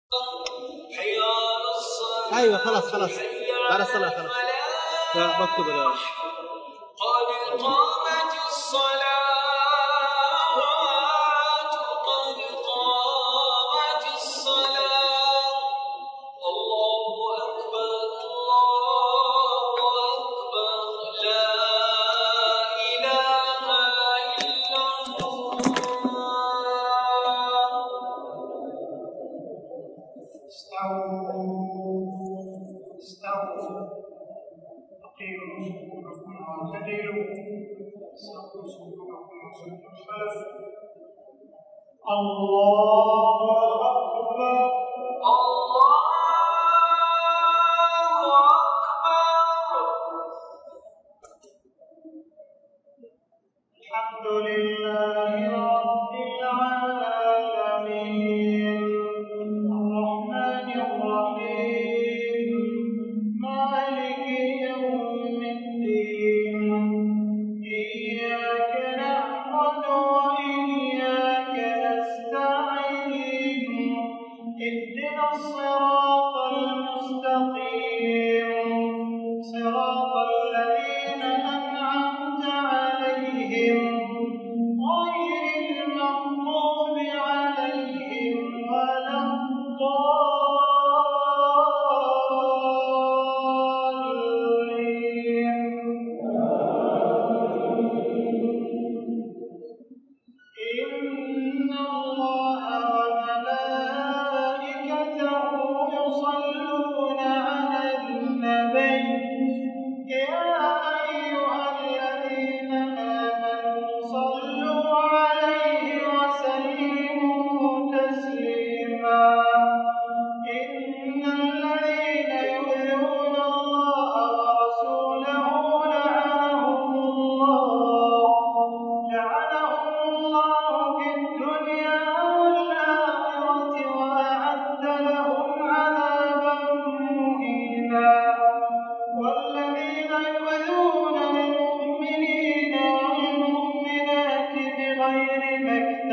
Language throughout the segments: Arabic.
ايوه خلاص بعد الصلاة خلاص بكتب قد قامت الصلاة قد قامت الصلاة الله أكبر لا إله إلا الله استووا أقيموا صفوفكم واعتدلوا استووا صفوفكم وسدوا الخلف الله أكبر الله أكبر الحمد لله رب العالمين الرحمن الرحيم مالك يوم الدين إياك نعبد وإياك نستعين اهدنا الصراط المستقيم صراط الذين أنعمت عليهم غير المغضوب عليهم ولا الضالين إن الله وملائكته يصلون على النبي يا أيها الذين آمنوا صلوا عليه وسلموا تسليما إن الذين يؤذون الله ورسوله لعنهم الله في الدنيا والآخرة وأعد لهم عذابا مهينا والذين يؤذون المؤمنين والمؤمنات بغير ما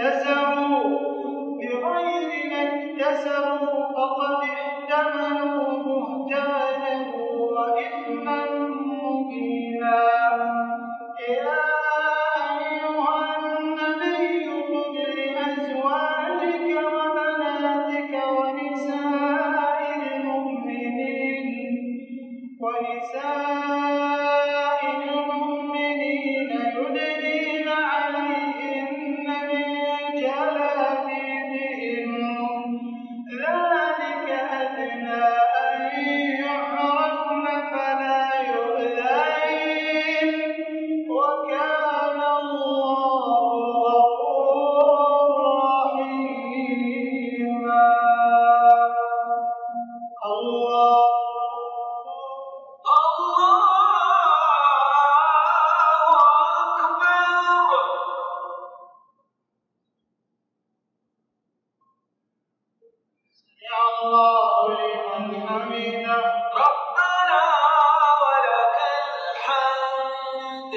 اكتسبوا فقد احتملوا بهتانا وإثما مبينا يا أيها النبي قل لأزواجك وبناتك ونساء المؤمنين يدنين عليهن من جلابيبهن ذلك أدنى أن يعرفن فلا يؤذين وكان الله غفورا رحيما الله الله لمن حمده ربنا ولك الحمد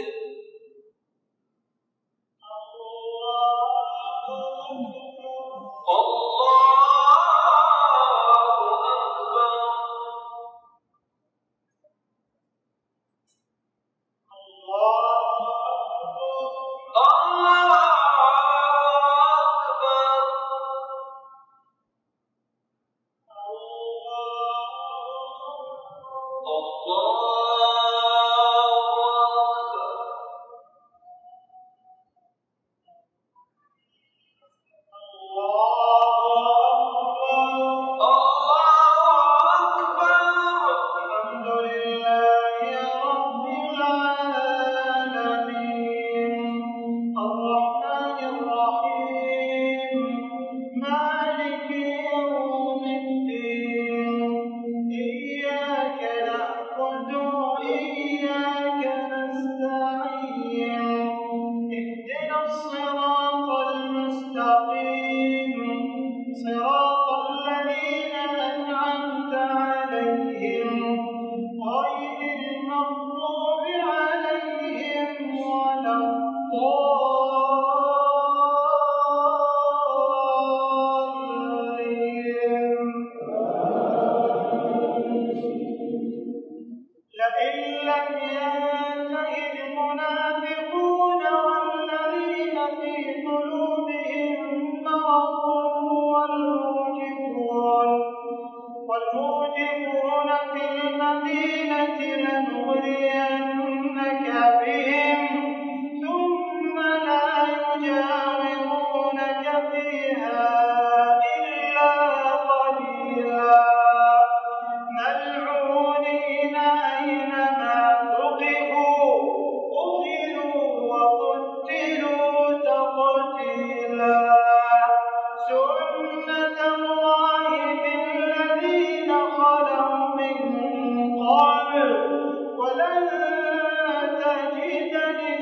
تجد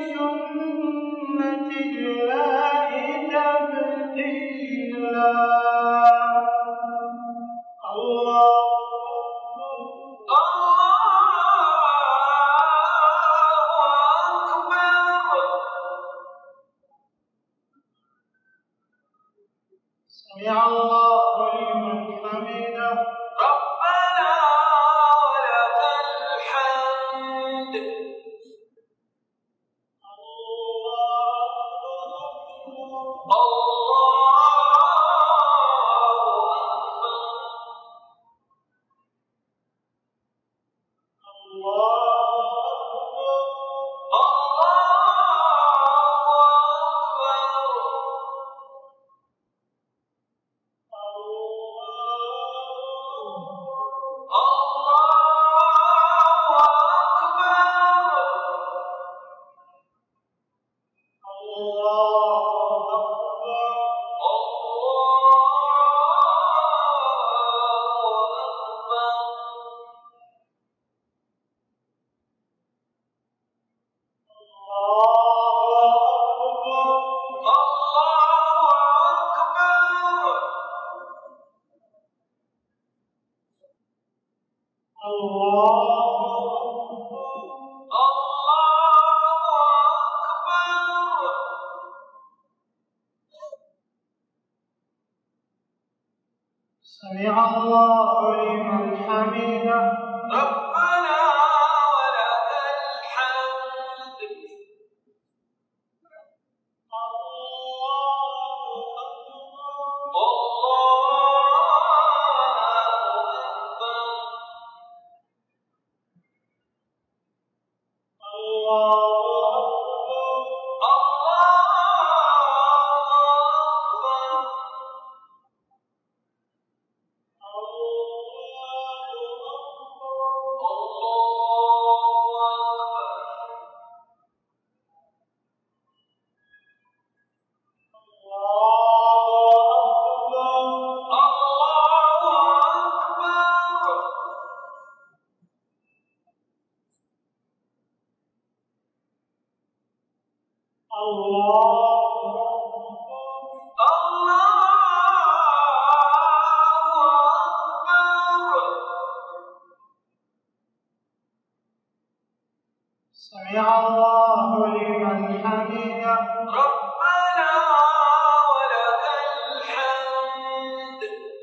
لسنة الله تبديلا. الله سمع الله لمن حمده. ربنا ولك الحمد. سمع الله لمن حمده. ربنا ولك الحمد. سمع الله لمن حمده. ربنا ولك الحمد.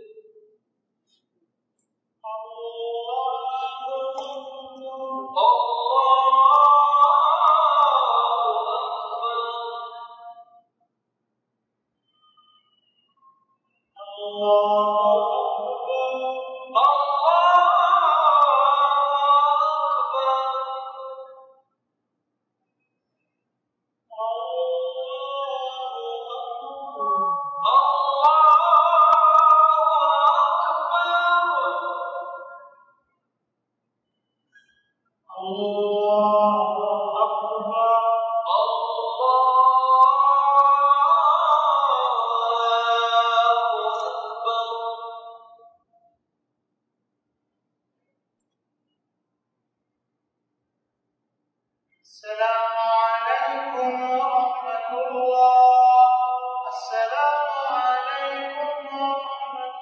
السلام عليكم ورحمة الله. السلام عليكم ورحمة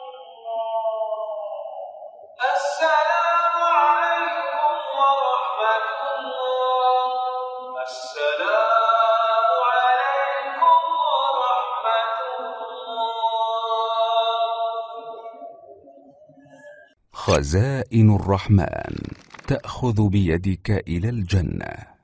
الله. السلام عليكم ورحمة الله. السلام عليكم ورحمة الله. خزائن الرحمن تأخذ بيدك إلى الجنة.